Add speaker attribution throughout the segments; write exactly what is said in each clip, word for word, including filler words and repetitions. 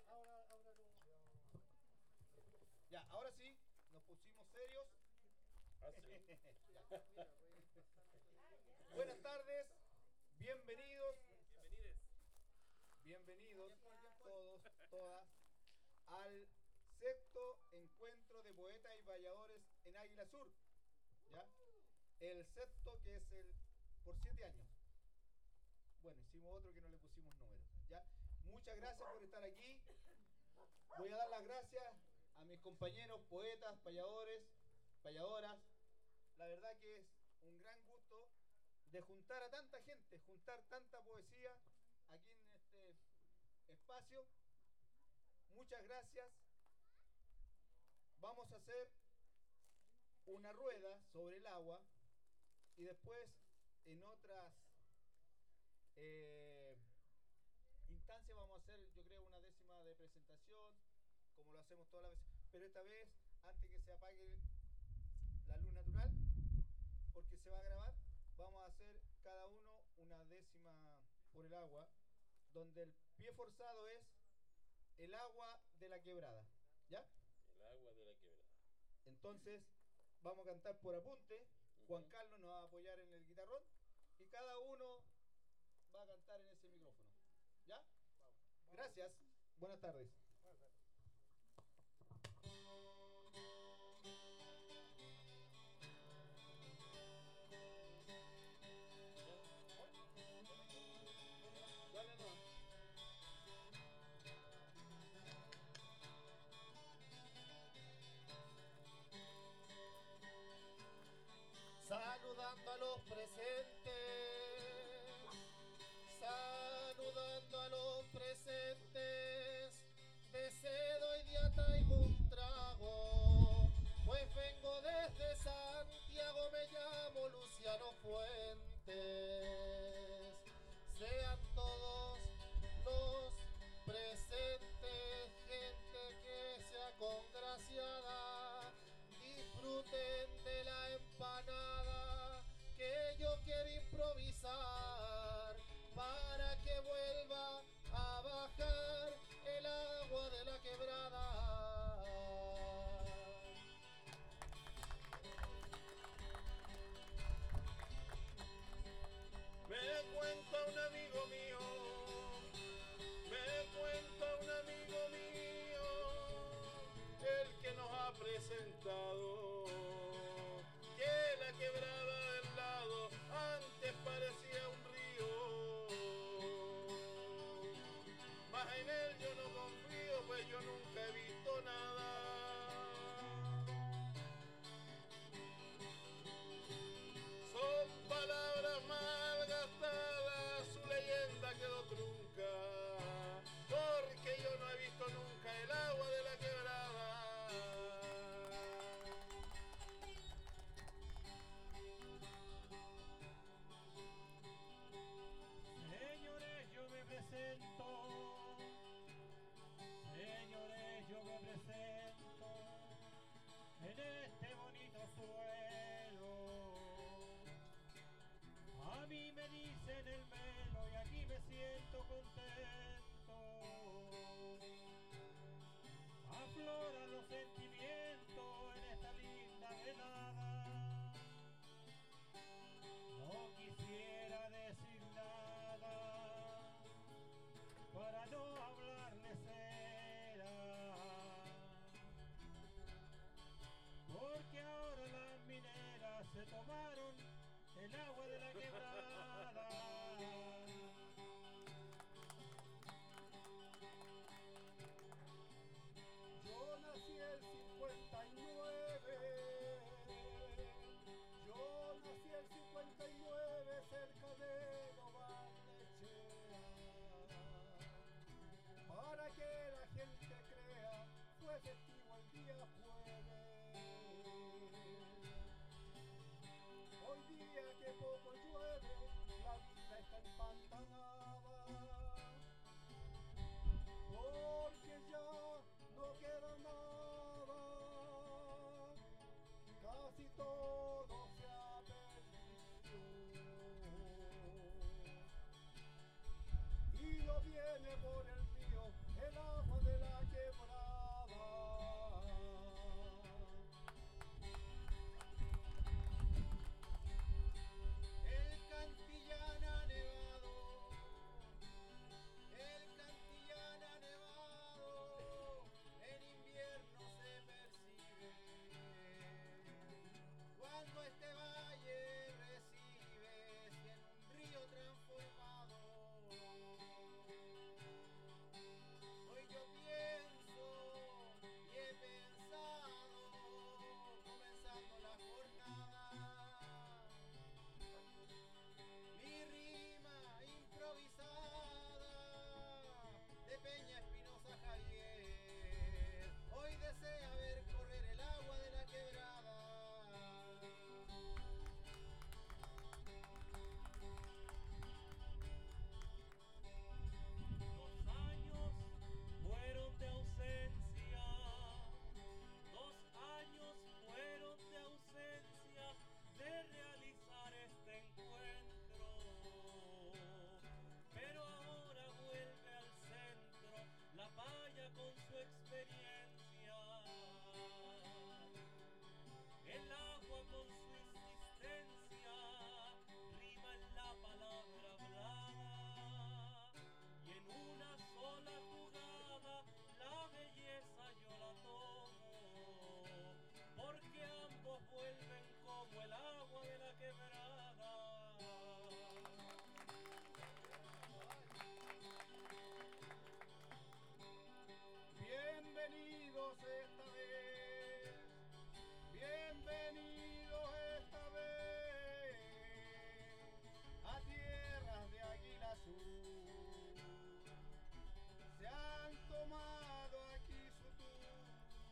Speaker 1: Ya, ahora sí, nos pusimos serios.
Speaker 2: Ah, sí.
Speaker 1: Buenas tardes, bienvenidos,
Speaker 2: Bienvenidos.
Speaker 1: bienvenidos todos, todas, al sexto encuentro de poetas y valladores en Águila Sur. ¿Ya? El sexto que es el por siete años. Bueno, hicimos otro que no le pusimos números. ¿Ya? Muchas gracias por estar aquí. Voy a dar las gracias a mis compañeros poetas, payadores, payadoras. La verdad que es un gran gusto de juntar a tanta gente, juntar tanta poesía aquí en este espacio. Muchas gracias. Vamos a hacer una rueda sobre el agua y después en otras eh, instancias vamos a hacer, yo creo, una décima de presentación, como lo hacemos todas las veces, pero esta vez, antes que se apague la luz natural, porque se va a grabar, vamos a hacer cada uno una décima por el agua, donde el pie forzado es el agua de la quebrada, ¿ya?
Speaker 2: El agua de la quebrada.
Speaker 1: Entonces, vamos a cantar por apunte. Juan
Speaker 2: Ujú.
Speaker 1: Carlos nos va a apoyar en el guitarrón y cada uno va a cantar en ese micrófono, ¿ya? Gracias, buenas tardes. Dale, no. Saludando a los presentes, saludando a los presentes, de cedo hoy día traigo un trago, pues vengo desde Santiago, me llamo Luciano Fuentes. Sean todos los presentes gente que sea congraciada, disfruten de la empanada que yo quiero improvisar para que vuelva a bajar el agua de la quebrada.
Speaker 2: Me cuenta un amigo mío, me cuenta un amigo mío, el que nos ha presentado, que la quebrada del lado antes parecía un río, mas en él yo no confío, pues yo nunca he visto nada. Son palabras mal gastadas, su leyenda quedó trunca, porque yo no he visto nunca el agua de la quebrada.
Speaker 3: Señores, yo me presento, señores, yo me presento en este bonito suelo. A mí me dicen el melo y aquí me siento contento. Afloran los sentimientos en esta linda velada. No quisiera decir nada para no hablarles cera, porque ahora las mineras se tomaron el agua de la quebrada.
Speaker 4: Yo nací el cincuenta y nueve, yo nací el cincuenta y nueve cerca de Novalechea. Para que la gente crea, fue festivo el día jueves. Hoy día que poco llueve, la vida está empantanada, porque ya no queda nada, casi todo se ha perdido. Y lo viene por el río el agua de la quebrada.
Speaker 3: El Cantillán ha nevado, el Cantillán ha nevado, en invierno se percibe, cuando este valle recibe, si en un río transformado. Hoy yo pienso y he pensado, comenzando la jornada, mi rima improvisada de Peña Espinosa Javier hoy desea ver correr el agua de la quebrada. Dos años fueron de ausencia, dos años fueron de ausencia de realizar este encuentro, pero ahora vuelve al centro la valla con su experiencia, el agua con su insistencia rima en la palabra hablada, y en una sola jugada la belleza yo la tomo, porque ambos vuelven como el agua de la quebrada.
Speaker 4: Bienvenidos esta vez, bienvenidos esta vez a tierras de Águila Azul. Se han tomado aquí su tour.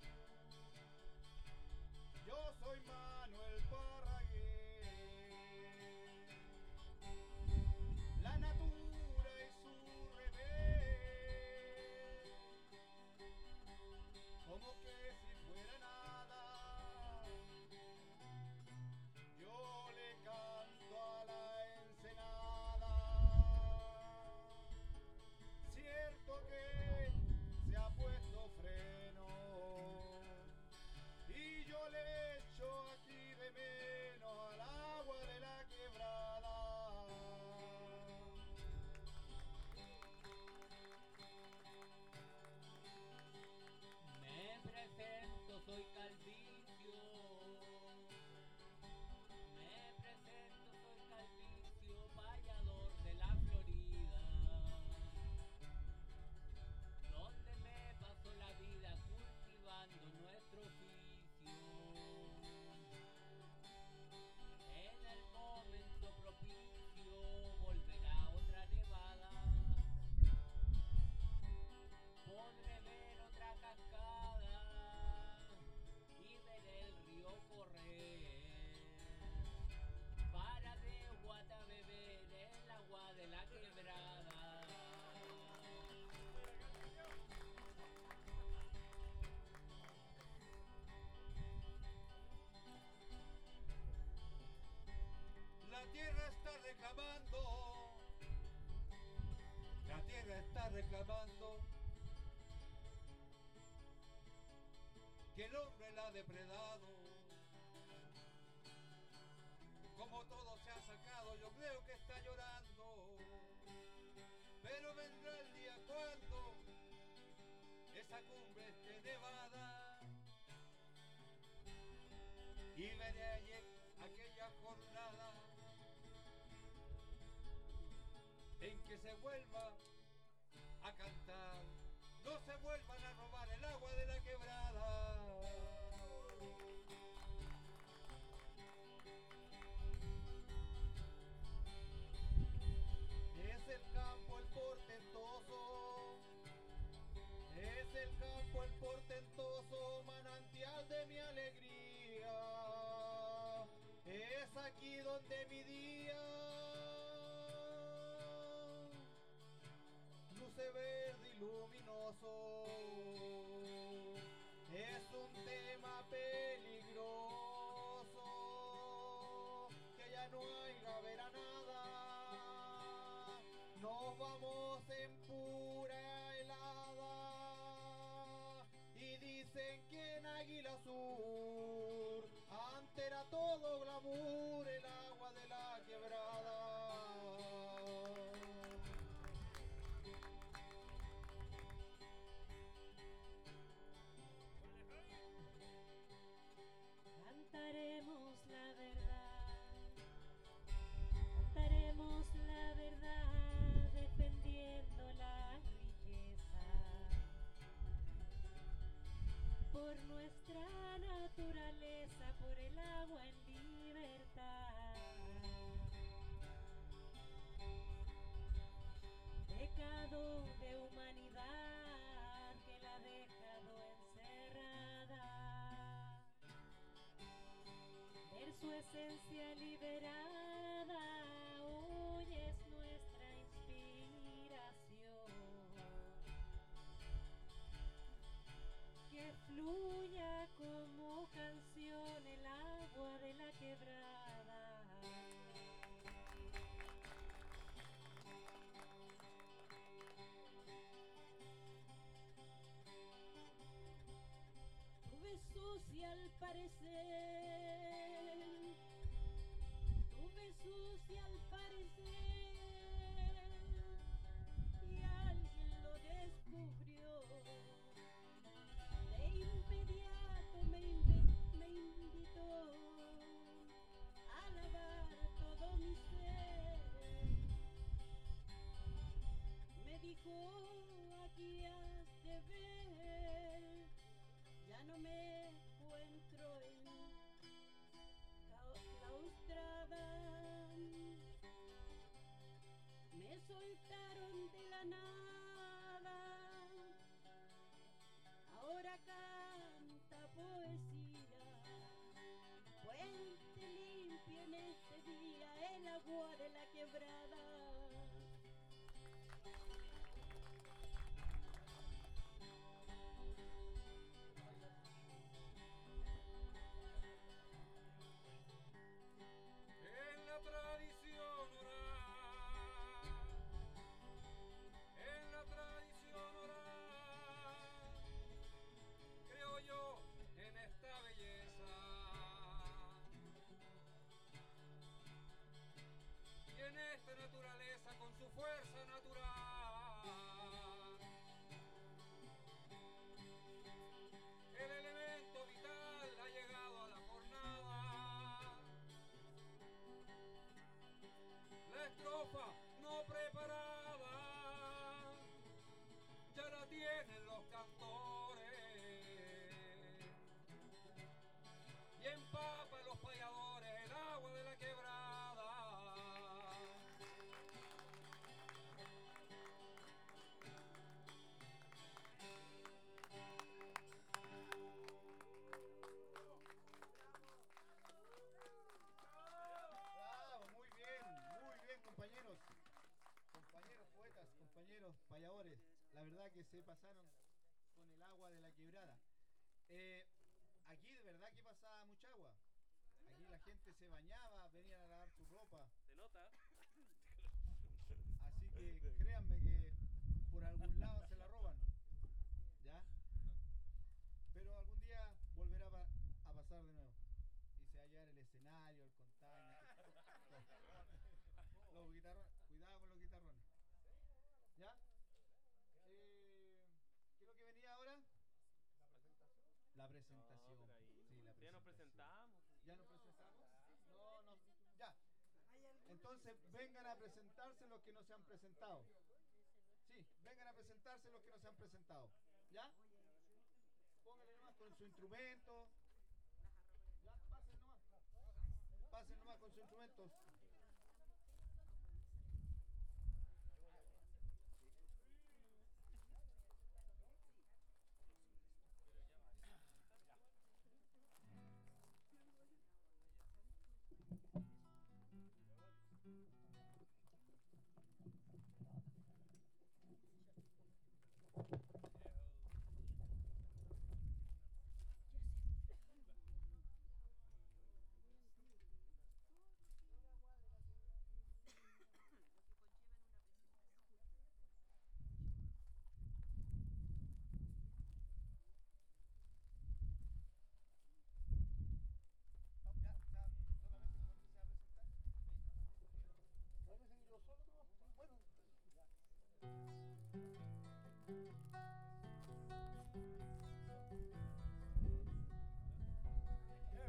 Speaker 4: Yo soy Manuel Parraguer. La natura y su revés, como que si fuera nada, yo le canto a la ensenada. Cierto que se ha puesto freno y yo le echo aquí de menos al agua de la quebrada.
Speaker 5: Me presento, soy Calvicio. Me presento, soy Calvicio, vallador de la Florida, donde me paso la vida cultivando nuestro oficio. En el momento propicio volverá otra nevada. Podré ver otra cascada y ver el río correr, para de Guata beber el agua de la quebrada.
Speaker 3: La tierra está reclamando, la tierra está reclamando que el hombre la ha depredado. Como todo se ha sacado, yo creo que está llorando, pero vendrá el día cuando esa cumbre esté nevada y veré allí aquella jornada en que se vuelva a cantar, no se vuelvan a robar el agua de la quebrada.
Speaker 4: Es el campo el portentoso, es el campo el portentoso, manantial de mi alegría. Es aquí donde mi día luce verde y luminoso. Es un tema peligroso, que ya no hay gavera nada. Nos vamos en pura helada. sur. Antes era todo glamour el agua de la quebrada.
Speaker 6: Cantaremos la verdad, cantaremos la verdad, defendiendo la riqueza por nuestra naturaleza, por el agua en libertad. Pecado de humanidad que la ha dejado encerrada, ver su esencia liberada, hoy es nuestra inspiración. Que fluya como canción el agua de la quebrada. Tuve sucia al parecer, tuve sucia al parecer, y alguien lo descubrió. De inmediato me, inve- me invitó a lavar todo mi ser. Me dijo, aquí has de ver, ya no me encuentro en cau- claustrada. Me soltaron de la nada, ahora canta poesía. Puente limpio en este día, el agua de la quebrada.
Speaker 3: En la tradición oral, en la tradición oral, creo yo en esta belleza y en esta naturaleza con su fuerza natural. El elemento vital ha llegado a la jornada. La estrofa no preparada ya la tienen los cantores y empapa a los payadores el agua de la quebrada.
Speaker 1: Bravo, muy bien, muy bien, compañeros. Compañeros poetas, compañeros payadores. La verdad que se pasaron con el agua de la quebrada. Eh, aquí de verdad que pasaba mucha agua. Aquí la gente se bañaba, venían a lavar su ropa.
Speaker 2: ¿Se nota?
Speaker 1: Así que créanme que por algún lado se la roban. ¿Ya? Pero algún día volverá a, pa- a pasar de nuevo. Y se va a hallar el escenario, el container. Los guitarrones. Cuidado con los guitarrones. ¿Ya? Eh, ¿Qué es lo que venía ahora? La presentación.
Speaker 2: No, pero ahí-
Speaker 1: Sí, la
Speaker 2: Ya nos
Speaker 1: presentación.
Speaker 2: presentamos.
Speaker 1: ¿Ya nos presentamos? No, no. Ya. Entonces vengan a presentarse los que no se han presentado. Sí, vengan a presentarse los que no se han presentado. ¿Ya? Pónganle nomás con su instrumento. Ya, pasen nomás. Pasen nomás con su instrumento.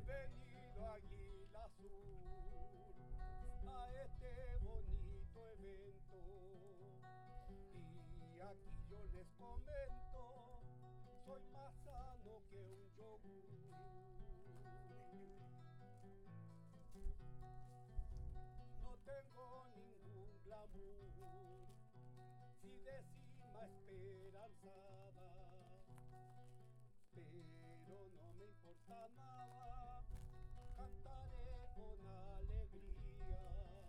Speaker 7: venido a Águila Azul a este bonito evento y aquí yo les comento, soy más sano que un yogur. No tengo ningún glamour, si de cima esperanzada, pero no me importa nada, cantaré con alegría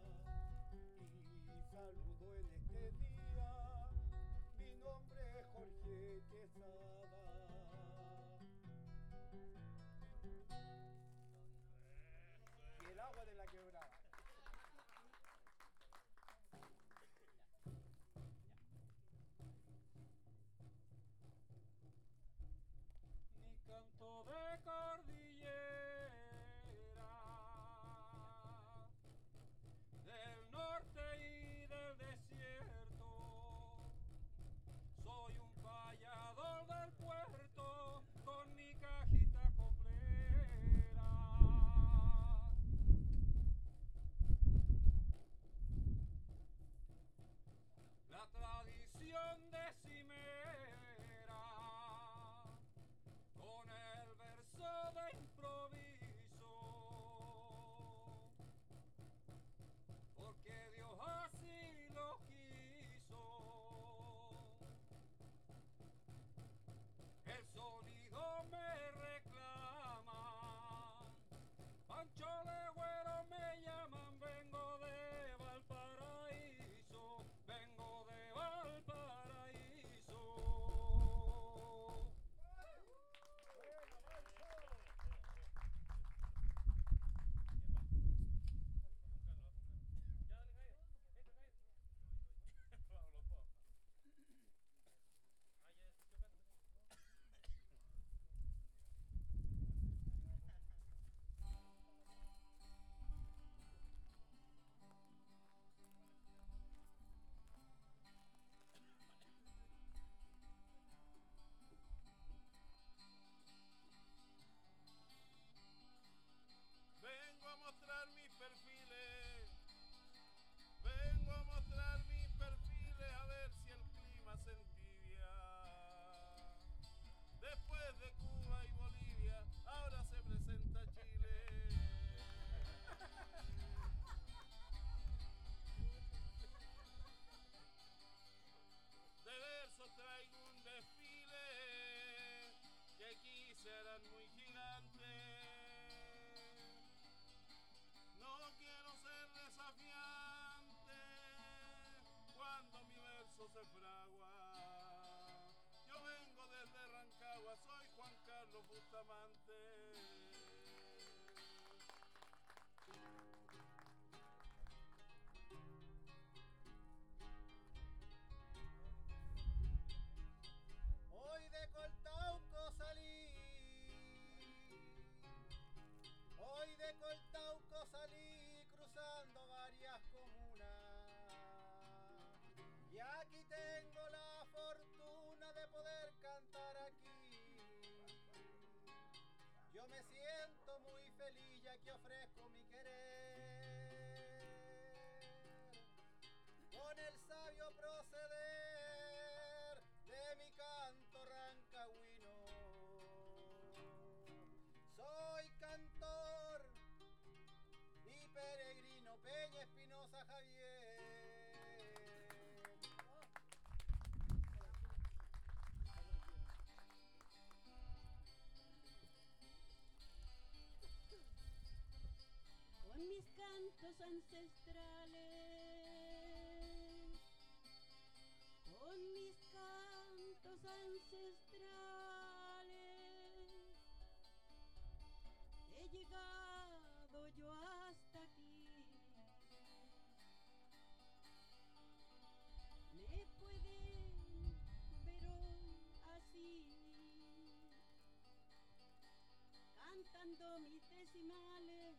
Speaker 7: y saludo en este día, mi nombre es Jorge Quesada. Y el agua de la quebrada.
Speaker 3: Mi canto de cordillera del norte y del desierto, soy un payador del puerto con mi cajita coplera. La tradición decimera con el verso de improviso, porque Dios así lo quiso. El sonido me reclama, Pancho Legüero me llaman, vengo de Valparaíso, vengo de Valparaíso.
Speaker 2: Vengo a mostrar mis perfiles, vengo a mostrar mis perfiles, a ver si el clima se entibia. Después de Cuba y Bolivia, ahora se presenta Chile. De versos traigo un desfile que aquí serán muy gigantes. No quiero ser desafiante cuando mi verso se fragua. Yo vengo desde Rancagua, soy Juan Carlos Bustamante.
Speaker 4: Hoy de Coltauco salí, hoy de Coltauco salí cruzando varias comunas y aquí tengo la fortuna de poder cantar aquí. Yo me siento muy feliz ya que ofrezco mi querer con el sabio proceder de mi canto rancagüino. Soy cantor y peregrino, Peña Espinosa Javier.
Speaker 6: Con mis cantos ancestrales, con mis cantos ancestrales, he llegado yo hasta aquí. Me pueden ver hoy así, cantando mis decimales.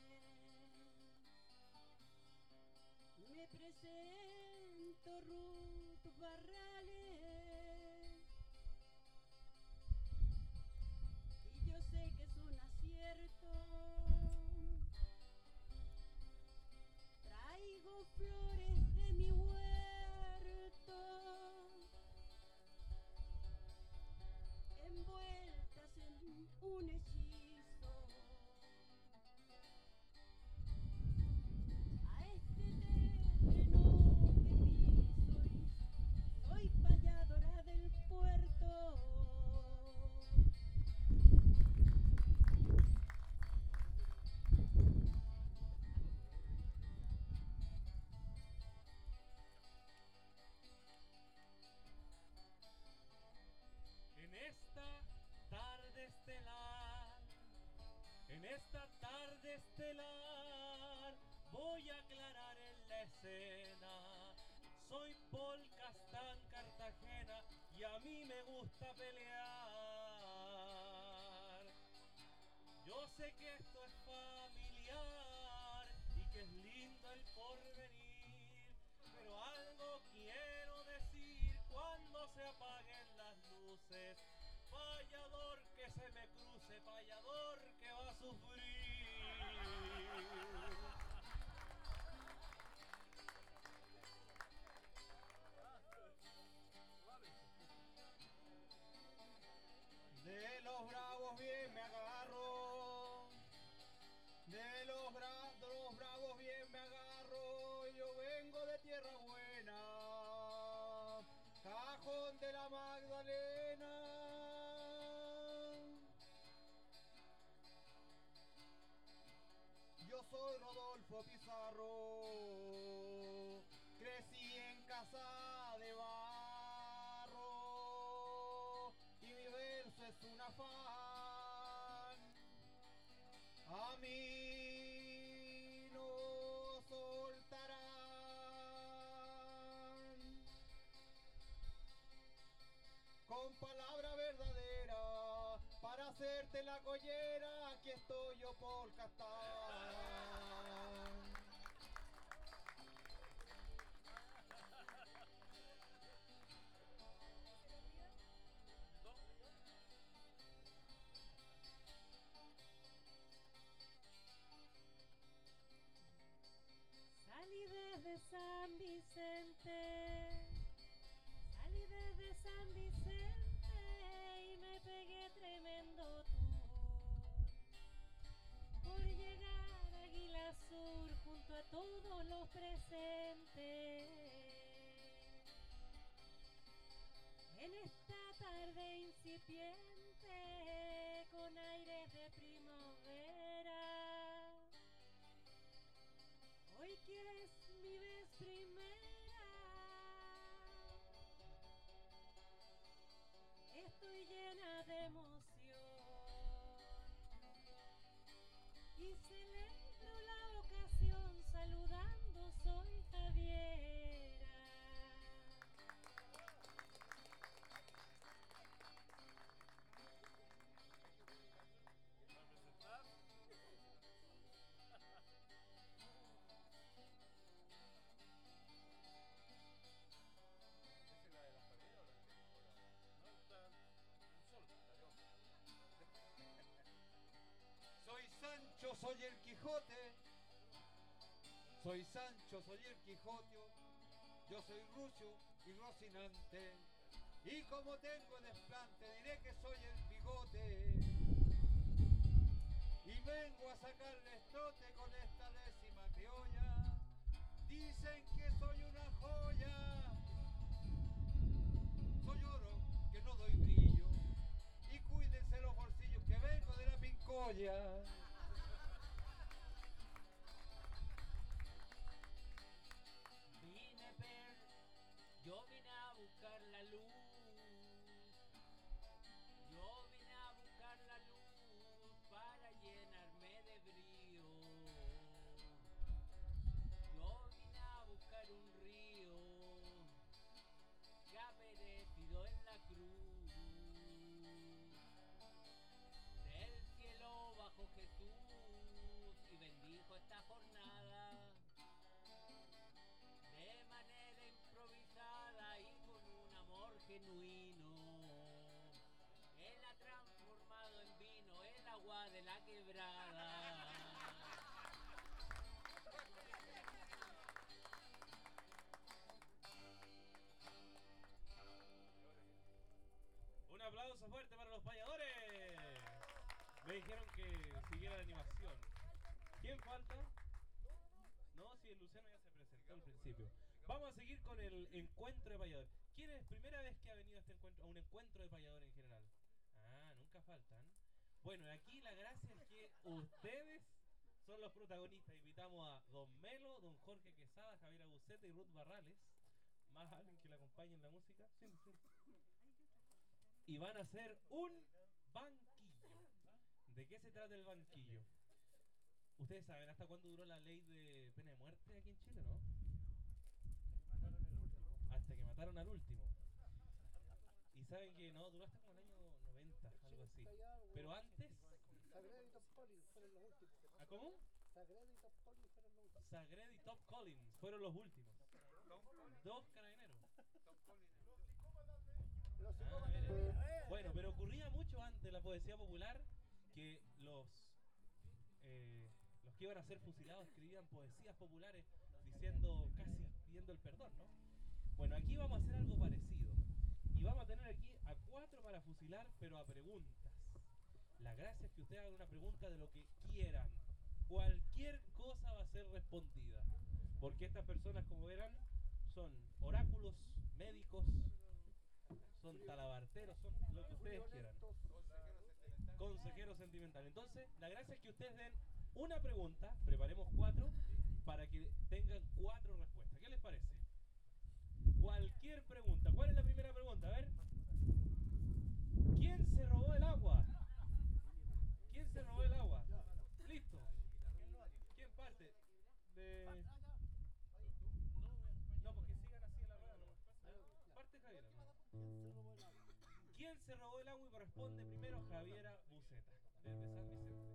Speaker 6: Me presento, Ruth Barrales, y yo sé que es un acierto flores de mi huerto, envueltas en un hechizo. A este terreno que piso y soy payadora del puerto.
Speaker 3: En esta tarde estelar, en esta tarde estelar, voy a aclarar en la escena. Soy Paul Castán Cartagena y a mí me gusta pelear. Yo sé que esto es familiar y que es lindo el porvenir, pero algo quiero decir cuando se apaguen las luces. Payador que se me cruce, payador que va a sufrir.
Speaker 4: De los bravos bien me agarro, de los, bra de los bravos bien me agarro, yo vengo de tierra buena, Cajón de la Magdalena. Yo soy Rodolfo Pizarro, crecí en casa de barro y mi verso es un afán. A mí no soltarán con palabra verdadera para hacerte la collera. Aquí estoy yo por Castán.
Speaker 6: Salí desde San Vicente, salí desde San Vicente y me pegué tremendo tour por llegar a Águila Sur junto a todos los presentes. En esta tarde incipiente con aires de primavera, hoy que es mi vez primera, estoy llena de emoción y celebro la ocasión saludando, soy Javiera.
Speaker 4: Soy Sancho, soy el Quijote. Soy Sancho, soy el Quijote. Yo soy Rucio y Rocinante. Y como tengo desplante, diré que soy el bigote. Y vengo a sacarle estrote con esta décima criolla. Dicen que soy una joya. Soy oro que no doy brillo. Y cuídense los bolsillos que vengo de la pincoya.
Speaker 5: Vine per, yo vine a buscar la luz. Yo vine a buscar la luz para llenarme de brío. Yo vine a buscar un río que ha perecido en la cruz. Del cielo bajó Jesús y bendijo esta jornada de manera improvisada y con un amor genuino. Él ha transformado en vino el agua de la quebrada.
Speaker 8: aplauso fuerte para los payadores. Me dijeron que siguiera la animación. ¿Quién falta? No, si el Luciano ya se presentó al principio. Vamos a seguir con el encuentro de payadores. ¿Quién es primera vez que ha venido a, este encuentro, a un encuentro de payadores en general? Ah, nunca faltan. Bueno, aquí la gracia es que ustedes son los protagonistas. Invitamos a Don Melo, Don Jorge Quesada, Javier Abuceta y Ruth Barrales. Más alguien que le acompañe en la música. Sí, sí. Y van a hacer un banquillo. ¿De qué se trata el banquillo? Ustedes saben hasta cuándo duró la ley de pena de muerte aquí en Chile, ¿no? Hasta que mataron al último. Y saben que no, duró hasta como el año noventa, algo así. Pero antes...
Speaker 7: Sagredo y Top Collins fueron los últimos.
Speaker 8: ¿Ah, cómo?
Speaker 7: Sagredo y Top Collins fueron los últimos.
Speaker 8: Sagredo y Top Collins fueron los últimos. Dos carabineros. Ah, mira, mira. Bueno, pero ocurría mucho antes la poesía popular que los eh, los que iban a ser fusilados escribían poesías populares diciendo, casi pidiendo el perdón, ¿no? Bueno, aquí vamos a hacer algo parecido. Y vamos a tener aquí a cuatro para fusilar, pero a preguntas. La gracia es que ustedes hagan una pregunta de lo que quieran. Cualquier cosa va a ser respondida. Porque estas personas, como verán, son oráculos, médicos, son talabarteros, son lo que ustedes quieran. Consejeros sentimentales. Entonces, la gracia es que ustedes den una pregunta, preparemos cuatro, para que tengan cuatro respuestas. ¿Qué les parece? Cualquier pregunta. ¿Cuál es la primera pregunta? A ver. ¿Quién se robó el agua? ¿Quién se robó el agua? Listo. ¿Quién parte? De... No, porque sigan así en la rueda, ¿no? Parte Javiera. ¿No? ¿Quién se robó el agua? Y corresponde primero Javiera Buceta, desde San Vicente.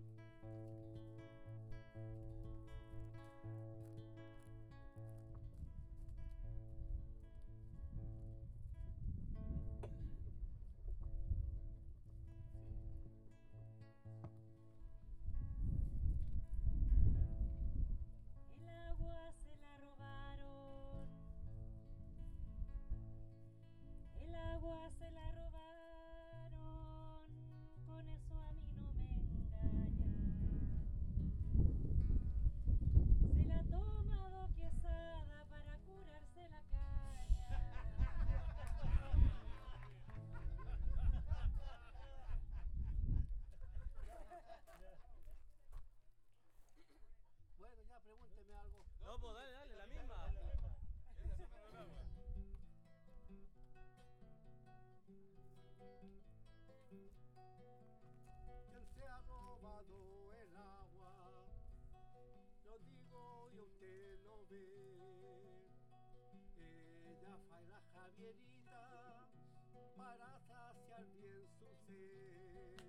Speaker 6: El agua se la robaron, el agua se la robaron, con eso a mí no me engañan. Se la ha tomado Quesada para curarse la caña.
Speaker 7: Bueno, ya pregúnteme algo.
Speaker 8: No, pues dale, dale, la misma.
Speaker 7: ¿Quién se ha robado el agua? Lo digo y usted lo ve. Ella fue la Javierita para saciar bien su sed.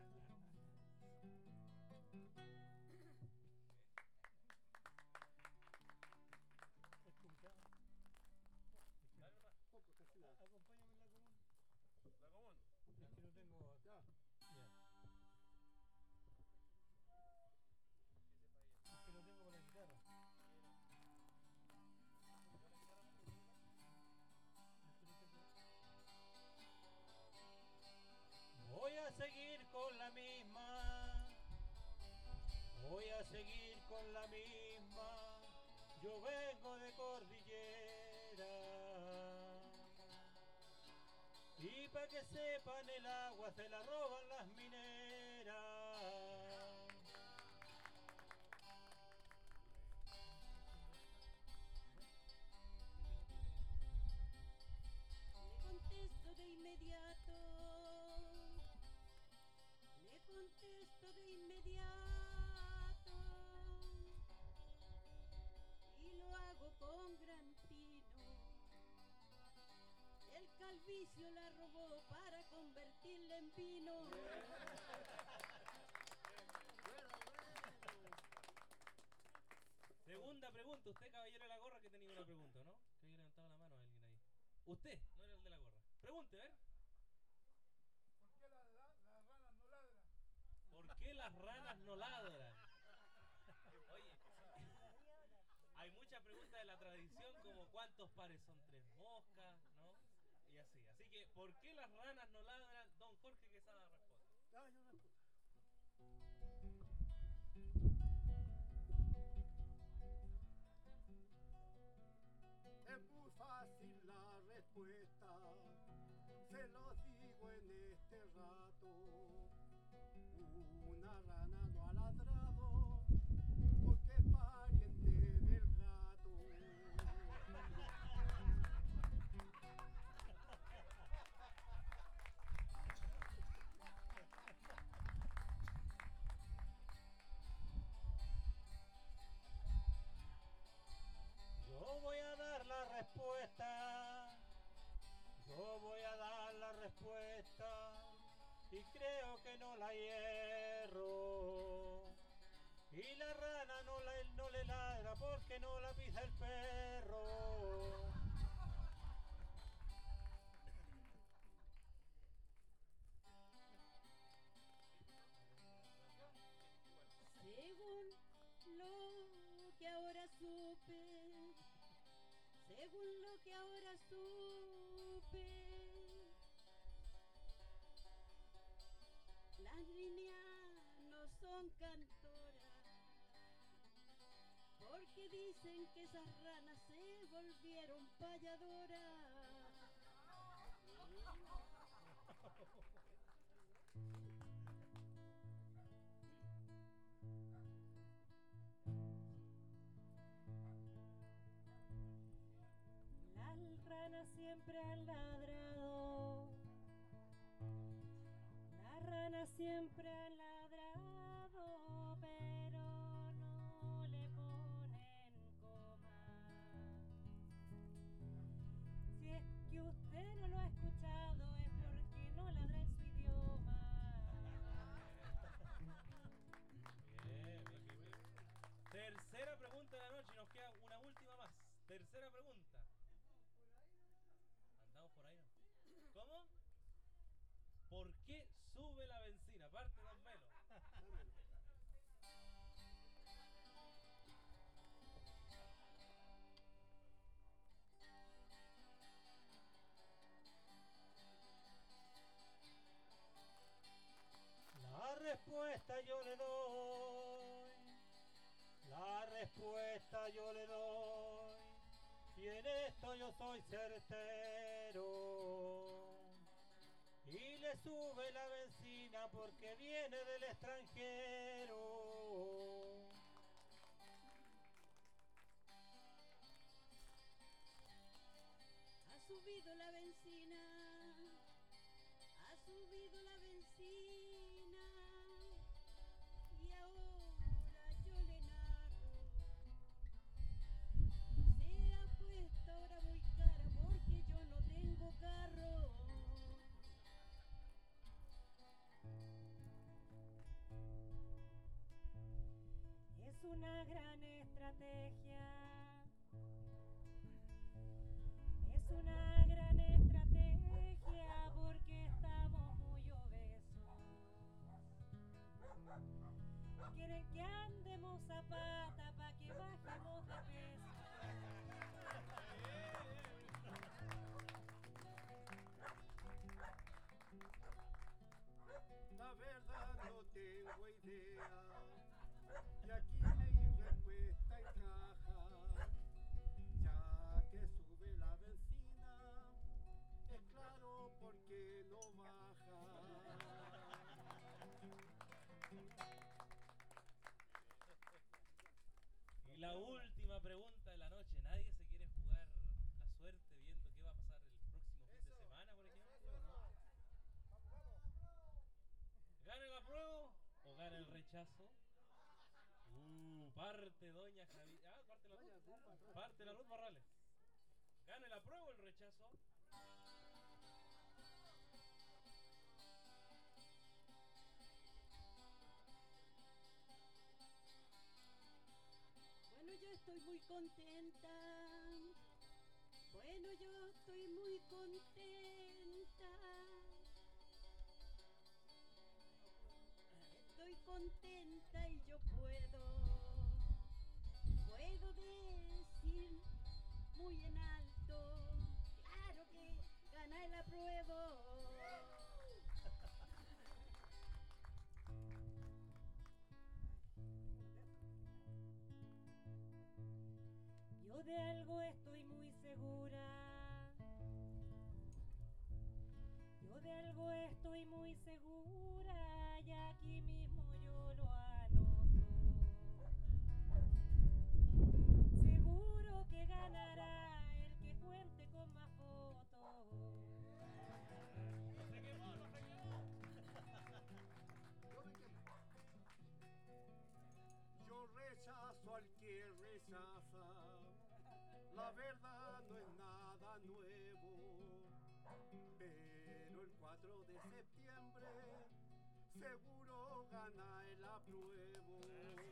Speaker 7: Poco, casi nada.
Speaker 4: Acompáñame en la común.
Speaker 2: ¿La común?
Speaker 4: Es que no tengo acá.
Speaker 7: Ya.
Speaker 4: Es que lo tengo con la guitarra. Voy a seguir con la misma. Voy a seguir con la misma. Yo vengo de cordillera. Y pa' que sepan, el agua se la roban las mineras.
Speaker 6: Le contesto de inmediato, le contesto de inmediato, y lo hago con gran tino. El calvicio la robó para convertirla en vino.
Speaker 8: Segunda pregunta. Usted, caballero de la gorra, que tenía una pregunta, ¿no? Que había levantado la mano a alguien ahí. Usted, no era el de la gorra. Pregunte, a ver.
Speaker 7: ¿Por qué las ranas no ladran?
Speaker 8: ¿Por qué las ranas no ladran? Oye, hay muchas preguntas de la tradición, como cuántos pares son tres moscas, ¿no? Y así. Así que, ¿por qué las ranas no ladran?
Speaker 7: Ah, yo no escucho. Es muy fácil la respuesta, se los digo en este rato. Una rana no ha ladrado porque es pariente del gato.
Speaker 4: Yo voy a dar la respuesta, yo voy a dar la respuesta y creo que no la hierro. Y la rana no, la, no le ladra porque no la pisa el perro.
Speaker 6: Según lo que ahora supe, según lo que ahora supe, las niñas no son cantoras, porque dicen que esas ranas se volvieron payadoras. Las ranas siempre han ladrado, las ranas siempre han ladrado, pero no le ponen coma. Si es que usted no lo ha escuchado es porque no ladra en su idioma.
Speaker 8: Bien, bien, bien, bien. Tercera pregunta de la noche y nos queda una última más. Tercera pregunta. Andamos por ahí, ¿no? ¿Cómo? ¿Por qué sube la benzina? Parte Don Melo.
Speaker 4: La respuesta yo le doy, la respuesta yo le doy, y en esto yo soy certero. Y le sube la benzina porque viene del extranjero.
Speaker 6: Ha subido la benzina, ha subido la benzina, y ahora yo le narro. Se ha puesto ahora muy cara porque yo no tengo carro. Es una gran estrategia, es una gran estrategia porque estamos muy obesos. Quieren que andemos a pata para que bajemos de peso.
Speaker 7: La verdad no tengo idea, y aquí mi respuesta encaja, ya que sube la benzina, es claro porque no baja.
Speaker 8: Y la última pregunta de la noche. ¿Nadie se quiere jugar la suerte viendo qué va a pasar el próximo fin de semana, por ejemplo? ¿Gana el apruebo o gana el rechazo? Uh, parte doña Javi. Ah, parte la luz. Parte la luz Barrales. ¿Gana el apruebo o el rechazo?
Speaker 6: Bueno, yo estoy muy contenta. Bueno, yo estoy muy contenta. Estoy contenta y yo puedo, puedo decir muy en alto, claro que gana el apruebo. Yo de algo estoy muy segura. Yo de algo estoy muy segura y aquí mismo yo lo anoto. Seguro que ganará el que cuente con más fotos.
Speaker 8: Se quemó, no se quemó.
Speaker 7: Yo me quemo. Yo rechazo al que rechaza. La verdad no es nada nuevo. Pero el cuatro de septiembre seguro gana el apruebo.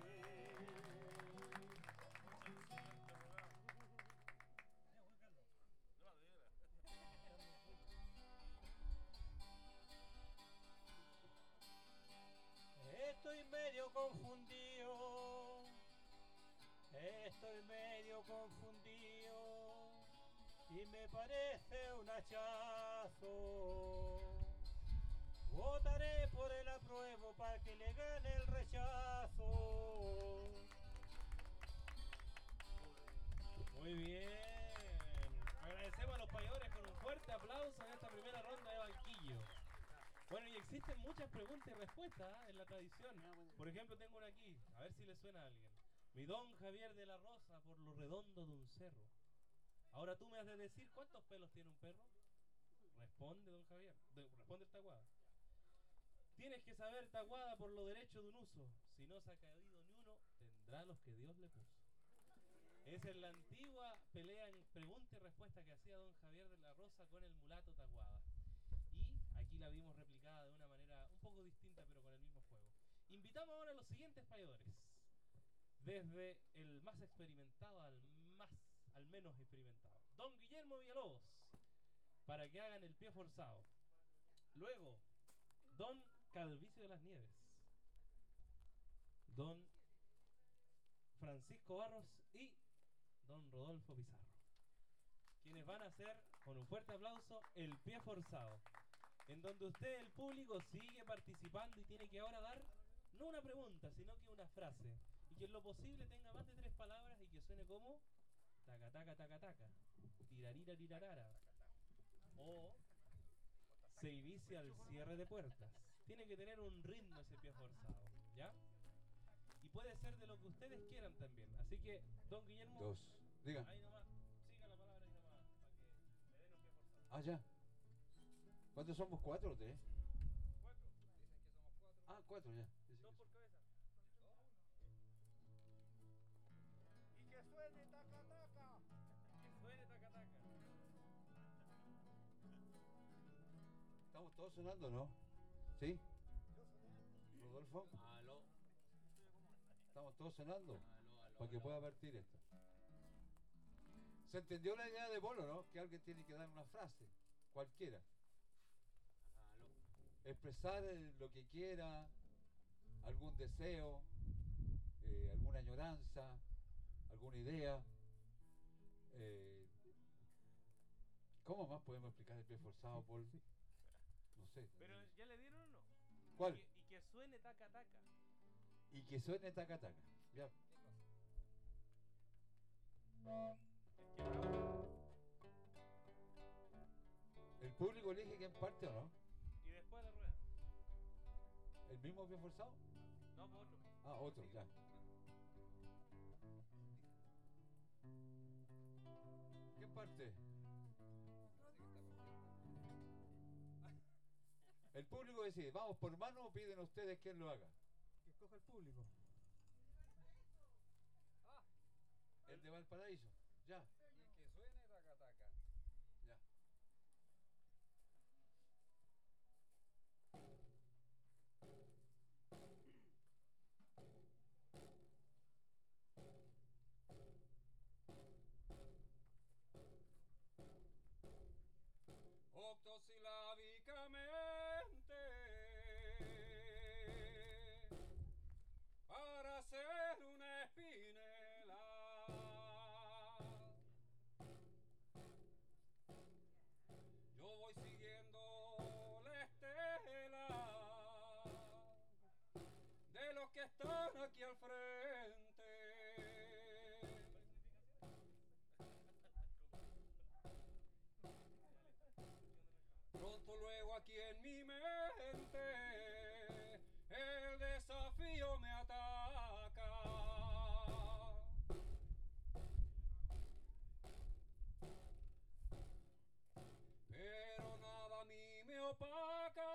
Speaker 4: Estoy medio confundido, estoy medio confundido y me parece un hachazo. Votaré por el apruebo para que le gane el rechazo.
Speaker 8: Muy bien. Agradecemos a los payadores con un fuerte aplauso en esta primera ronda de banquillo. Bueno, y existen muchas preguntas y respuestas, ¿ah?, en la tradición. Por ejemplo, tengo una aquí, a ver si le suena a alguien. Mi don Javier de la Rosa por lo redondo de un cerro. Ahora tú me has de decir cuántos pelos tiene un perro. Responde, don Javier. De- responde el Taguada. Tienes que saber, Taguada, por lo derecho de un uso. Si no se ha caído ni uno, tendrá los que Dios le puso. Esa es la antigua pelea en pregunta y respuesta que hacía don Javier de la Rosa con el mulato Taguada. Y aquí la vimos replicada de una manera un poco distinta, pero con el mismo juego. Invitamos ahora a los siguientes payadores. Desde el más experimentado al más, al menos experimentado. Don Guillermo Villalobos, para que hagan el pie forzado. Luego, don Calvicio de las Nieves. Don Francisco Barros y don Rodolfo Pizarro. Quienes van a hacer, con un fuerte aplauso, el pie forzado. En donde usted, el público, sigue participando y tiene que ahora dar, no una pregunta, sino que una frase. Y que en lo posible tenga más de tres palabras y que suene como taca taca taca taca, tirarira tirarara, o se inicia el cierre de puertas. Tiene que tener un ritmo ese pie forzado, ¿ya? Y puede ser de lo que ustedes quieran también. Así que, don Guillermo,
Speaker 9: Dos. Diga.
Speaker 8: ahí nomás, siga la palabra ahí nomás, para que le den un pie forzado.
Speaker 9: Ah, ya. ¿Cuántos somos? ¿Cuatro o tres?
Speaker 8: Cuatro,
Speaker 9: Ah, cuatro ya. Dice
Speaker 8: dos
Speaker 9: que
Speaker 8: por
Speaker 9: son-
Speaker 8: cabeza.
Speaker 7: Y que suene taca taca.
Speaker 8: Que suene taca taca.
Speaker 9: ¿Estamos todos sonando, no? ¿Sí?
Speaker 7: Yo soné.
Speaker 9: ¿Rodolfo?
Speaker 5: Aló,
Speaker 9: ¿Estamos todos sonando?
Speaker 5: aló, aló.
Speaker 9: Para que
Speaker 5: aló.
Speaker 9: pueda partir esto. ¿Se entendió la idea de Bolo, no? Que alguien tiene que dar una frase, cualquiera.
Speaker 5: Aló.
Speaker 9: Expresar eh, lo que quiera, algún deseo, eh, alguna añoranza, alguna idea. Eh, ¿Cómo más podemos explicar el pie forzado, Paul? No sé.
Speaker 8: Pero ya le dieron o no.
Speaker 9: ¿Cuál?
Speaker 8: Y que, y que suene taca taca.
Speaker 9: Y que suene taca taca. Ya.
Speaker 8: Es que bravo.
Speaker 9: ¿El público elige quién parte o no?
Speaker 8: Y después la rueda.
Speaker 9: ¿El mismo pie forzado?
Speaker 8: No, por otro.
Speaker 9: Ah, otro, ya. ¿Quién parte? El público decide, ¿vamos por mano o piden ustedes quién lo haga?
Speaker 4: Que escoja el público.
Speaker 9: El de Valparaíso, ya.
Speaker 10: Y que suene taca taca.
Speaker 9: Ya.
Speaker 10: Octosilábicamente para hacer una espinela yo voy siguiendo la estela de los que están aquí al frente aquí en mi mente, el desafío me ataca. Pero nada a mí me opaca.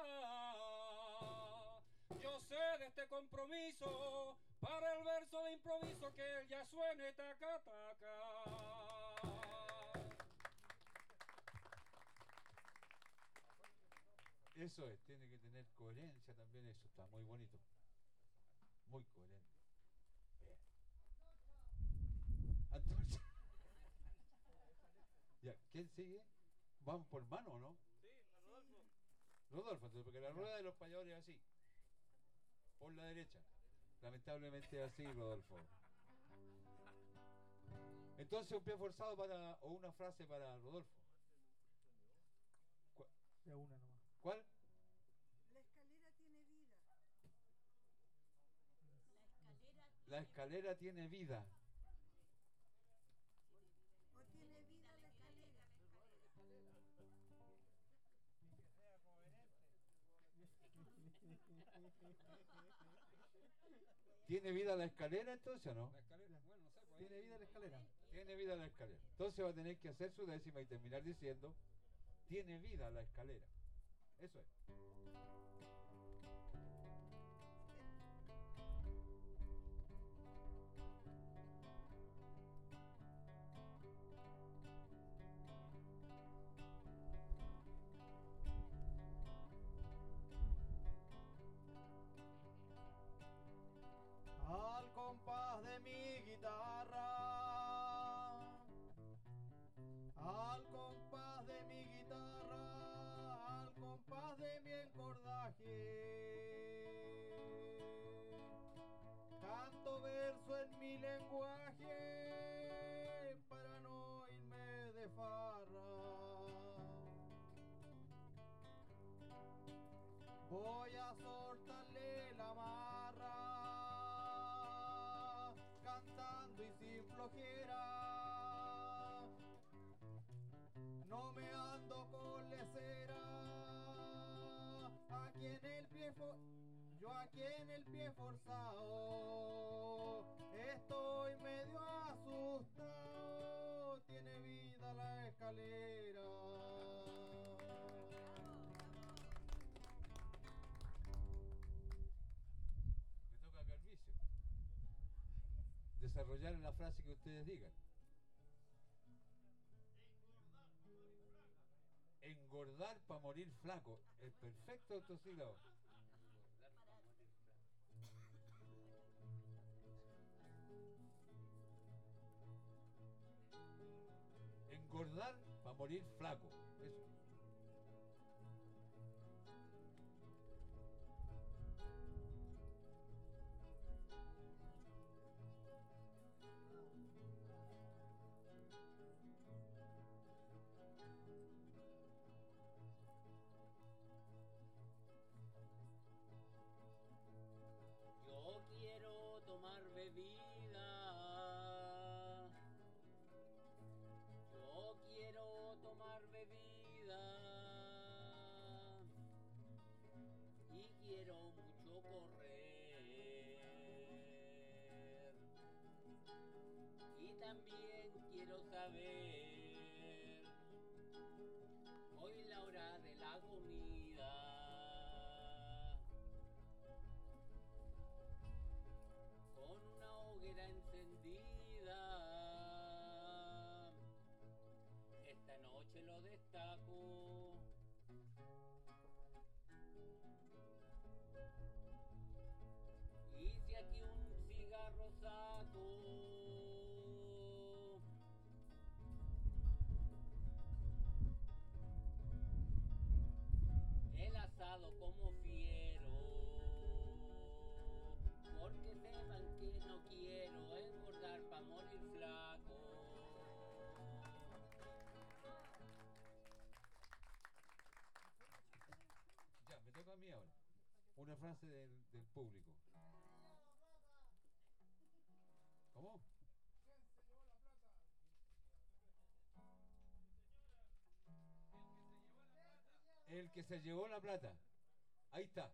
Speaker 10: Yo sé de este compromiso para el verso de improviso que él ya suene taca taca.
Speaker 9: Eso es, tiene que tener coherencia también, eso está muy bonito. Muy coherente. Bien. Entonces, ya, ¿quién sigue? ¿Vamos por mano o no?
Speaker 8: Sí, a Rodolfo.
Speaker 9: Rodolfo, entonces, porque la rueda de los payadores es así. Por la derecha. Lamentablemente es así, Rodolfo. Entonces un pie forzado para, o una frase para Rodolfo. ¿Cu-
Speaker 4: De una nomás.
Speaker 9: ¿Cuál?
Speaker 11: La escalera tiene vida.
Speaker 9: La escalera tiene vida.
Speaker 11: O tiene vida la escalera.
Speaker 9: ¿Tiene vida la escalera entonces o no?
Speaker 10: La escalera, bueno, no sé. Pues
Speaker 4: ¿Tiene
Speaker 10: ahí-
Speaker 4: vida la escalera?
Speaker 9: Tiene vida la escalera. Entonces va a tener que hacer su décima y terminar diciendo, tiene vida la escalera. Eso es.
Speaker 4: Al compás de mi guitarra, al compás de mi guitarra, al compás de mi encordaje, canto verso en mi lenguaje para no irme de farra. Voy a soltarle la marra, cantando y sin flojera. No me ando con lecera. Aquí en el pie fo- yo aquí en el pie forzado estoy medio asustado. Tiene vida la escalera.
Speaker 9: Me toca Calvicio. Desarrollar la frase que ustedes digan. Engordar para morir flaco. Es perfecto autosílabo. Engordar para morir flaco. Eso.
Speaker 5: Yo quiero tomar bebida. Yo quiero tomar bebida. Y quiero mucho correr. Y también quiero saber hoy la hora de la comida. Con una hoguera encendida, esta noche lo destaco. Y si aquí un cigarro saco, el asado como fiero, porque sepan que no quiero engordar pa' morir flaco.
Speaker 9: Ya, me toca a mí ahora. Una frase del, del público. ¿Cómo? El que se llevó la plata. Ahí está.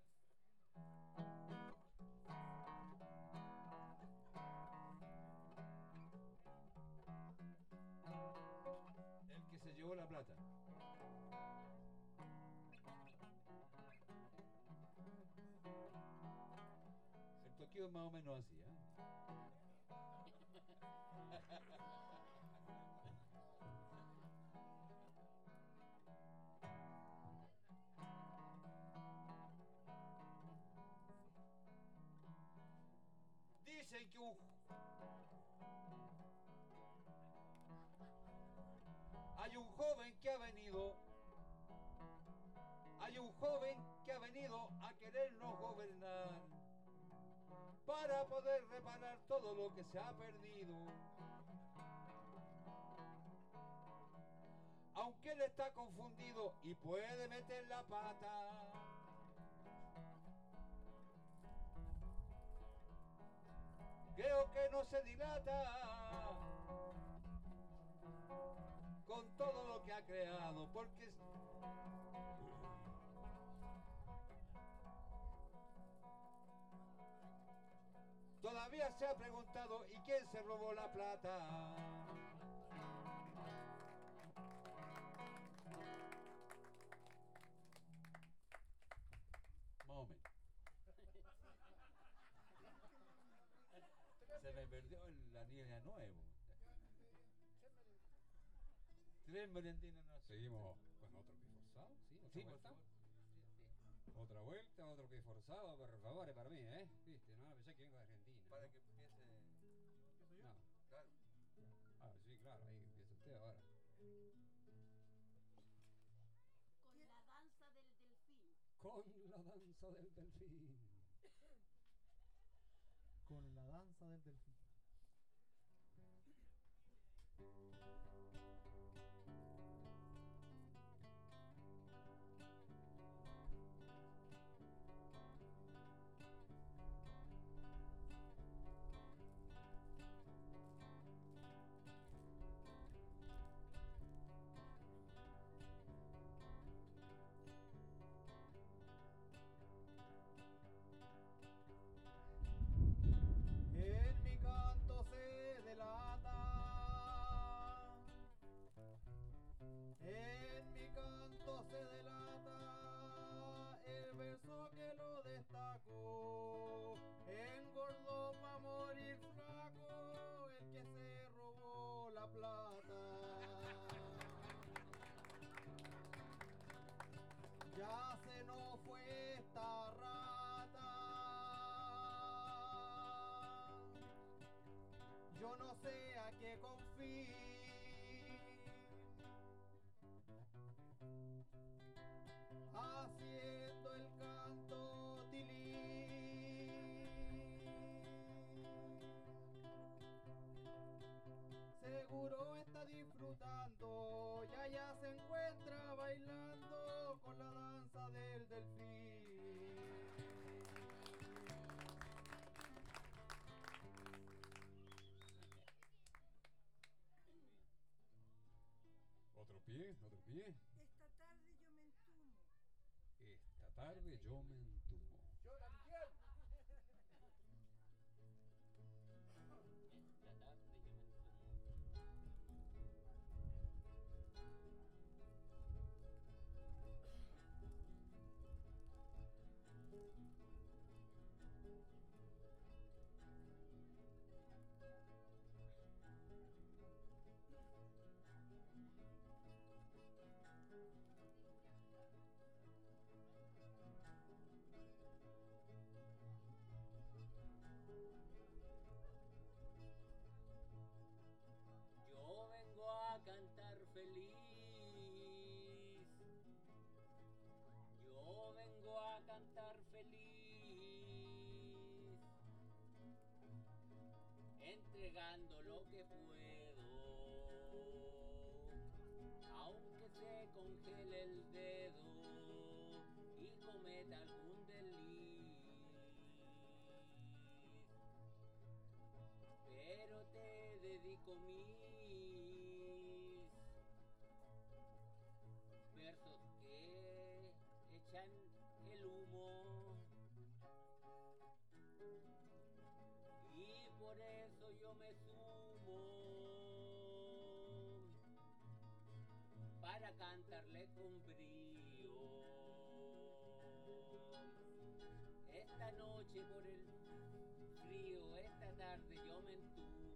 Speaker 9: El que se llevó la plata. El toqueo es más o menos así, ¿eh? Dicen que un hay un joven que ha venido hay un joven que ha venido a querernos gobernar para poder reparar todo lo que se ha perdido. Aunque él está confundido y puede meter la pata, creo que no se dilata con todo lo que ha creado, porque todavía se ha preguntado ¿y quién se robó la plata? Más o menos. Se me perdió en la línea nueva. Tres merentinas no.
Speaker 12: Seguimos con otro pie forzado, ¿sí? ¿Otra
Speaker 9: Sí, por
Speaker 12: vuelta?
Speaker 9: favor.
Speaker 12: Otra vuelta, otro pie forzado, por favor, para mí, ¿eh? Viste, no, pensé que vengo de Argentina.
Speaker 9: Para
Speaker 12: ¿no?
Speaker 9: que empiece.
Speaker 12: No.
Speaker 9: Claro.
Speaker 12: Ah, sí, claro, ahí empieza usted ahora.
Speaker 11: Con la danza del delfín.
Speaker 12: Con la danza del delfín.
Speaker 4: Con la danza del delfín. En mi canto se delata, en mi canto se delata el verso que lo destacó, engordó pa' morir flaco el que se robó la plata. Ya se nos fue esta rata, yo no sé a qué confío, haciendo el canto tilín. Seguro está disfrutando y allá se encuentra bailando con la danza del delfín.
Speaker 12: Otro pie, otro pie.
Speaker 11: Esta tarde yo me entumo.
Speaker 12: Esta tarde yo me entumo.
Speaker 7: Yo también.
Speaker 5: Esta tarde yo me entumo. Yo vengo a cantar feliz. Yo vengo a cantar feliz. Entregando lo que puedo. Aunque se congele el dedo y cometa algún desliz. Pero te dedico mis versos que yo me sumo para cantarle con brío. Esta noche por el frío, esta tarde yo me entumo.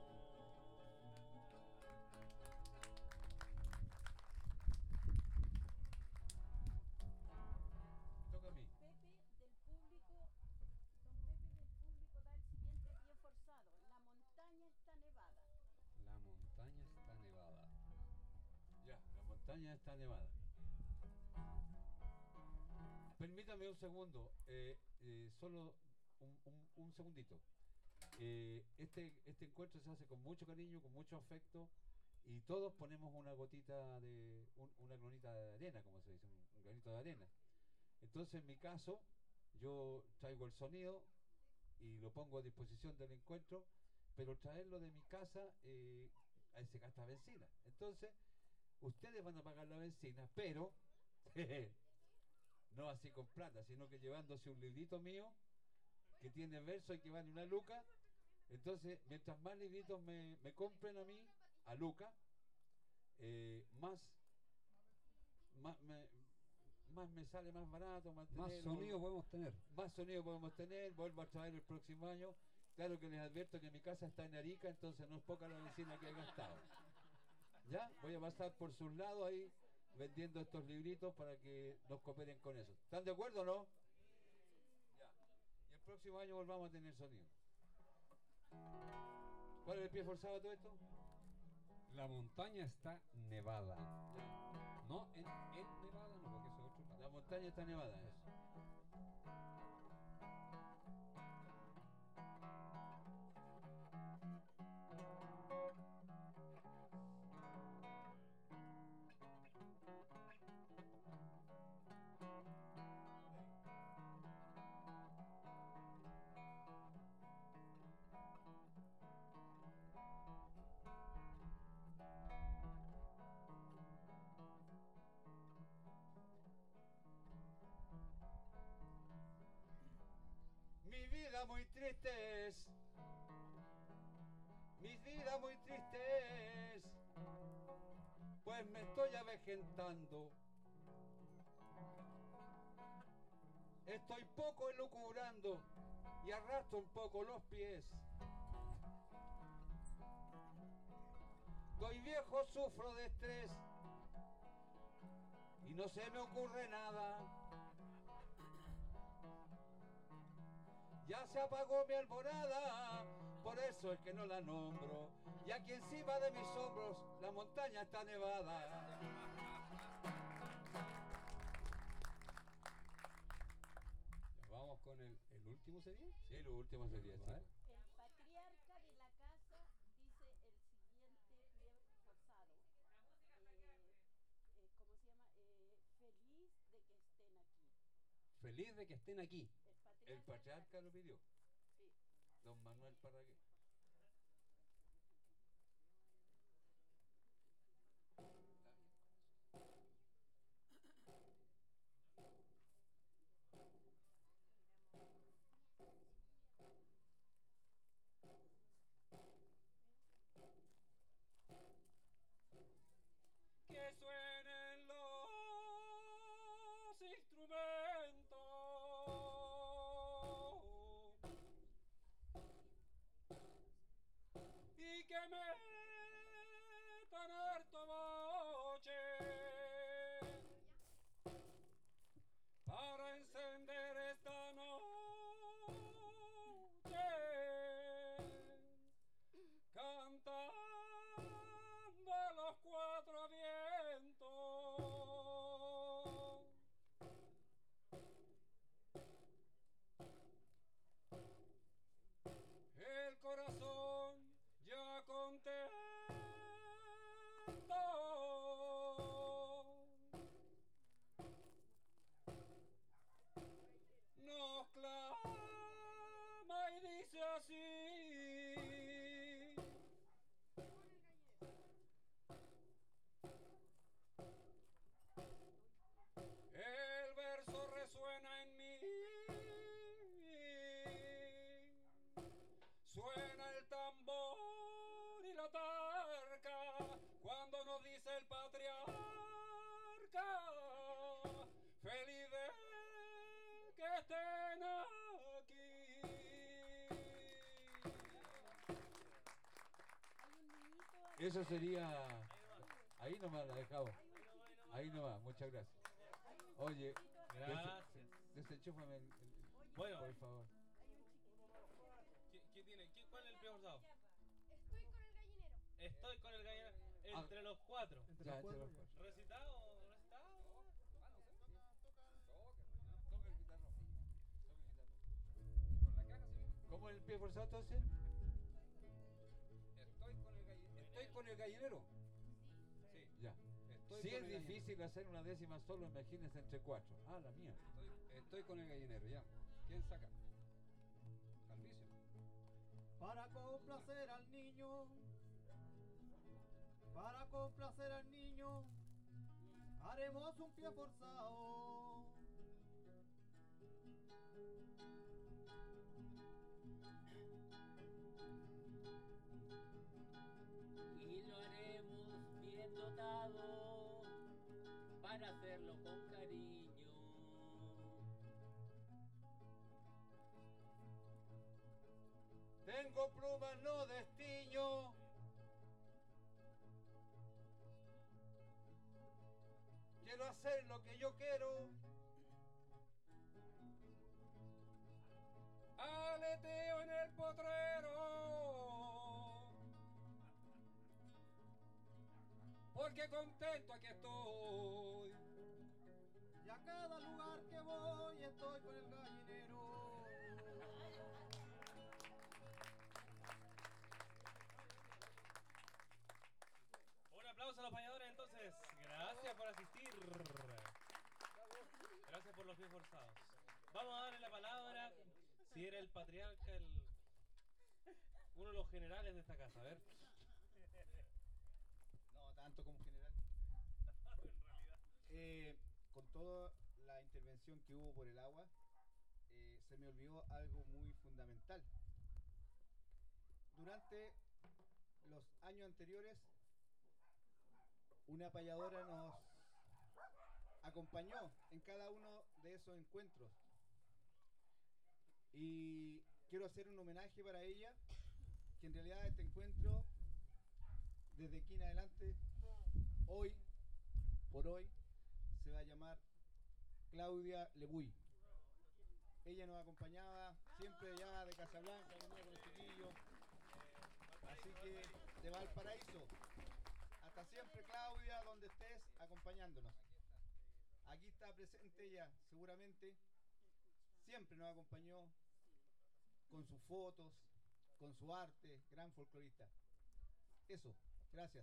Speaker 9: Toca a mí.
Speaker 11: Pepe del público, don Pepe del público da el siguiente pie forzado. La montaña está nevada.
Speaker 12: La montaña está nevada.
Speaker 9: Ya, la montaña está nevada. Permítame un segundo, eh, eh, solo un, un- un segundito. Eh, este, este encuentro se hace con mucho cariño, con mucho afecto, y todos ponemos una gotita de, un- una granita de arena, como se dice, un, un granito de arena. Entonces, en mi caso, yo traigo el sonido y lo pongo a disposición del encuentro, pero traerlo de mi casa, eh, ahí se gasta benzina. Entonces, ustedes van a pagar la benzina, pero no así con plata, sino que llevándose un librito mío que tiene verso y que vale una luca. Entonces, mientras más libritos me, me compren a mí, a luca, eh, más, más, me, más me sale más barato
Speaker 12: Más
Speaker 9: mantenerlo.
Speaker 12: sonido podemos tener.
Speaker 9: Más sonido podemos tener, vuelvo a traer el próximo año. Claro que les advierto que mi casa está en Arica, entonces no es poca la benzina que he gastado. ¿Ya? Voy a pasar por sus lados ahí vendiendo estos libritos para que nos cooperen con eso. ¿Están de acuerdo o no? Ya. Y el próximo año volvamos a tener sonido. ¿Cuál es el pie forzado de todo esto?
Speaker 12: La montaña está nevada.
Speaker 9: Ya.
Speaker 12: No, en, en nevada no, porque eso es otro lado.
Speaker 9: La montaña está nevada, eso. Mi vida muy triste es, mi vida muy triste es, pues me estoy avejentando. Estoy poco elucubrando y arrastro un poco los pies. Estoy viejo, sufro de estrés y no se me ocurre nada. Ya se apagó mi alborada, por eso es que no la nombro. Y aquí encima de mis hombros la montaña está nevada.
Speaker 12: Ya vamos con el, el último, ¿sería?
Speaker 9: Sí, lo último sería,
Speaker 12: A ver.
Speaker 9: sí.
Speaker 11: El patriarca de la casa dice el siguiente pie forzado. Eh, eh, ¿Cómo se llama? Eh, feliz de que estén aquí.
Speaker 12: Feliz de que estén aquí.
Speaker 11: El patriarca,
Speaker 9: El patriarca lo pidió,
Speaker 11: Sí.
Speaker 9: don Manuel Parragué.
Speaker 10: Que suenen los instrumentos
Speaker 9: Eso sería... Ahí nomás la dejamos. Ahí nomás, muchas gracias. Oye,
Speaker 8: Gracias.
Speaker 9: des- desenchúfame el, el- el-
Speaker 8: Bueno.
Speaker 9: por favor.
Speaker 8: ¿Qué, qué tiene? ¿Qué, ¿Cuál es el pie forzado?
Speaker 13: Estoy con el gallinero.
Speaker 8: Estoy con el gallinero. Entre los cuatro.
Speaker 9: Ya, entre los cuatro.
Speaker 8: ¿Recitado? ¿Recitado?
Speaker 9: ¿Cómo el pie forzado entonces?
Speaker 12: Estoy con el gallinero. Estoy con el gallinero. Sí.
Speaker 9: Ya.
Speaker 12: Estoy
Speaker 9: Si
Speaker 12: con
Speaker 9: es
Speaker 12: el gallinero.
Speaker 9: difícil hacer una décima solo, imagínense entre cuatro. Ah, la mía.
Speaker 12: Estoy, estoy con el gallinero, ya. ¿Quién saca? Alvicio.
Speaker 4: Para complacer al niño, para complacer al niño, haremos un pie forzado.
Speaker 5: Y lo haremos bien dotado para hacerlo con cariño.
Speaker 9: Tengo plumas, no destiño. Quiero hacer lo que yo quiero.
Speaker 10: Aleteo en el potrero, porque contento aquí estoy.
Speaker 4: Y a cada lugar que voy estoy con el gallinero.
Speaker 8: Un aplauso a los payadores entonces. Gracias por asistir. Gracias por los pies forzados. Vamos a darle la palabra. Si era el patriarca, el uno de los generales de esta casa, a ver.
Speaker 1: No tanto como general. Eh, con toda la intervención que hubo por el agua, eh, se me olvidó algo muy fundamental. Durante los años anteriores, una payadora nos acompañó en cada uno de esos encuentros. Y quiero hacer un homenaje para ella, que en realidad este encuentro, desde aquí en adelante, hoy, por hoy, se va a llamar Claudia Lebuy. Ella nos acompañaba siempre allá de Casablanca, venía con los chiquillos, así que de Valparaíso. Hasta siempre, Claudia, donde estés, acompañándonos. Aquí está presente ella, seguramente. Siempre nos acompañó con sus fotos, con su arte, gran folclorista. Eso, gracias.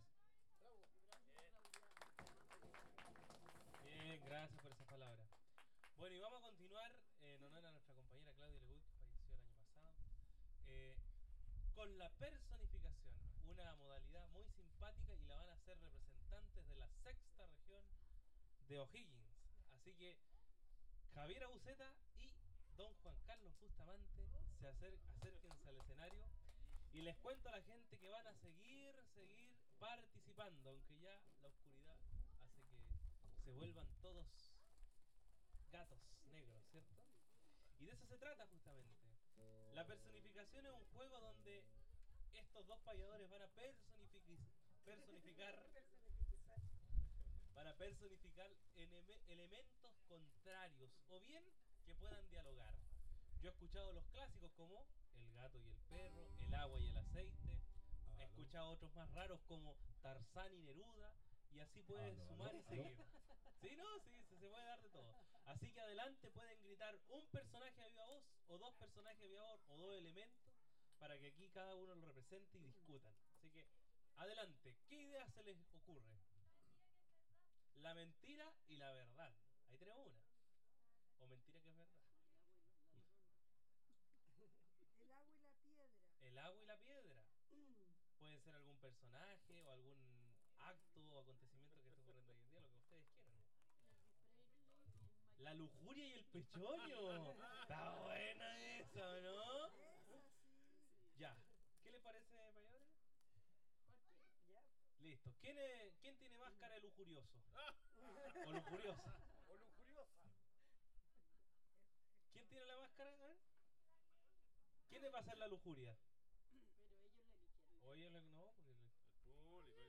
Speaker 8: Bien, gracias por esas palabras. Bueno, y vamos a continuar en honor a nuestra compañera Claudia Lebuy, que falleció el año pasado, eh, con la personificación, una modalidad muy simpática, y la van a hacer representantes de la sexta región de O'Higgins. Así que Javier Abuceta y don Juan Carlos Bustamante se acer acérquense al escenario, y les cuento a la gente que van a seguir, seguir participando, aunque ya la oscuridad hace que se vuelvan todos gatos negros, ¿cierto? Y de eso se trata justamente. La personificación es un juego donde estos dos payadores van a personific personificar para personificar elementos contrarios o bien que puedan dialogar. Yo he escuchado los clásicos como el gato y el perro, el agua y el aceite. He escuchado otros más raros como Tarzán y Neruda, y así puedes
Speaker 9: Aló,
Speaker 8: sumar
Speaker 9: aló,
Speaker 8: y seguir. Sí, no, sí, se, se puede dar de todo. Así que adelante, pueden gritar un personaje a viva voz, o dos personajes a viva voz, o dos elementos, para que aquí cada uno lo represente y discutan. Así que adelante, ¿qué idea se les ocurre? La mentira y la verdad. Ahí tenemos una. O mentira que es verdad.
Speaker 13: El agua y la piedra.
Speaker 8: El agua y la piedra. Puede ser algún personaje o algún acto o acontecimiento que esté ocurriendo hoy en día, lo que ustedes quieran. La lujuria y el pechoño. Está buena esa, ¿no? Ya. ¿Qué le parece, payadores? Listo. ¿Quién, es, ¿Quién tiene más cara de lujurioso? O lujuriosa.
Speaker 7: O lujuriosa.
Speaker 8: ¿Quién tiene la máscara? A ver. ¿Quién le va a hacer la lujuria?
Speaker 11: Pero ellos la eligieron.
Speaker 8: O ellos le- no, porque le-
Speaker 2: El público,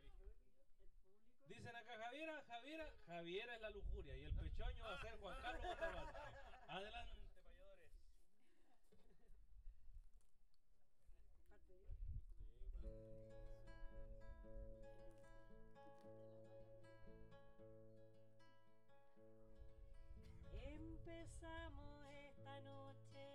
Speaker 8: Dicen acá Javiera, Javiera, Javiera es la lujuria y el pechoño va a ser Juan Carlos Bustamante. Adelante, payadores.
Speaker 6: Empezamos esta noche,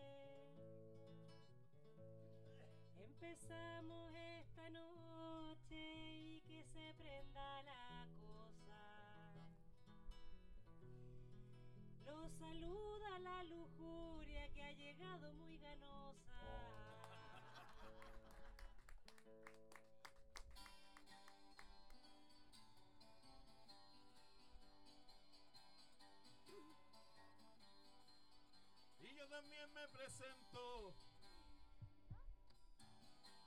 Speaker 6: empezamos esta noche y que se prenda la cosa. Lo saluda la lujuria que ha llegado muy ganosa.
Speaker 2: Y yo también me presento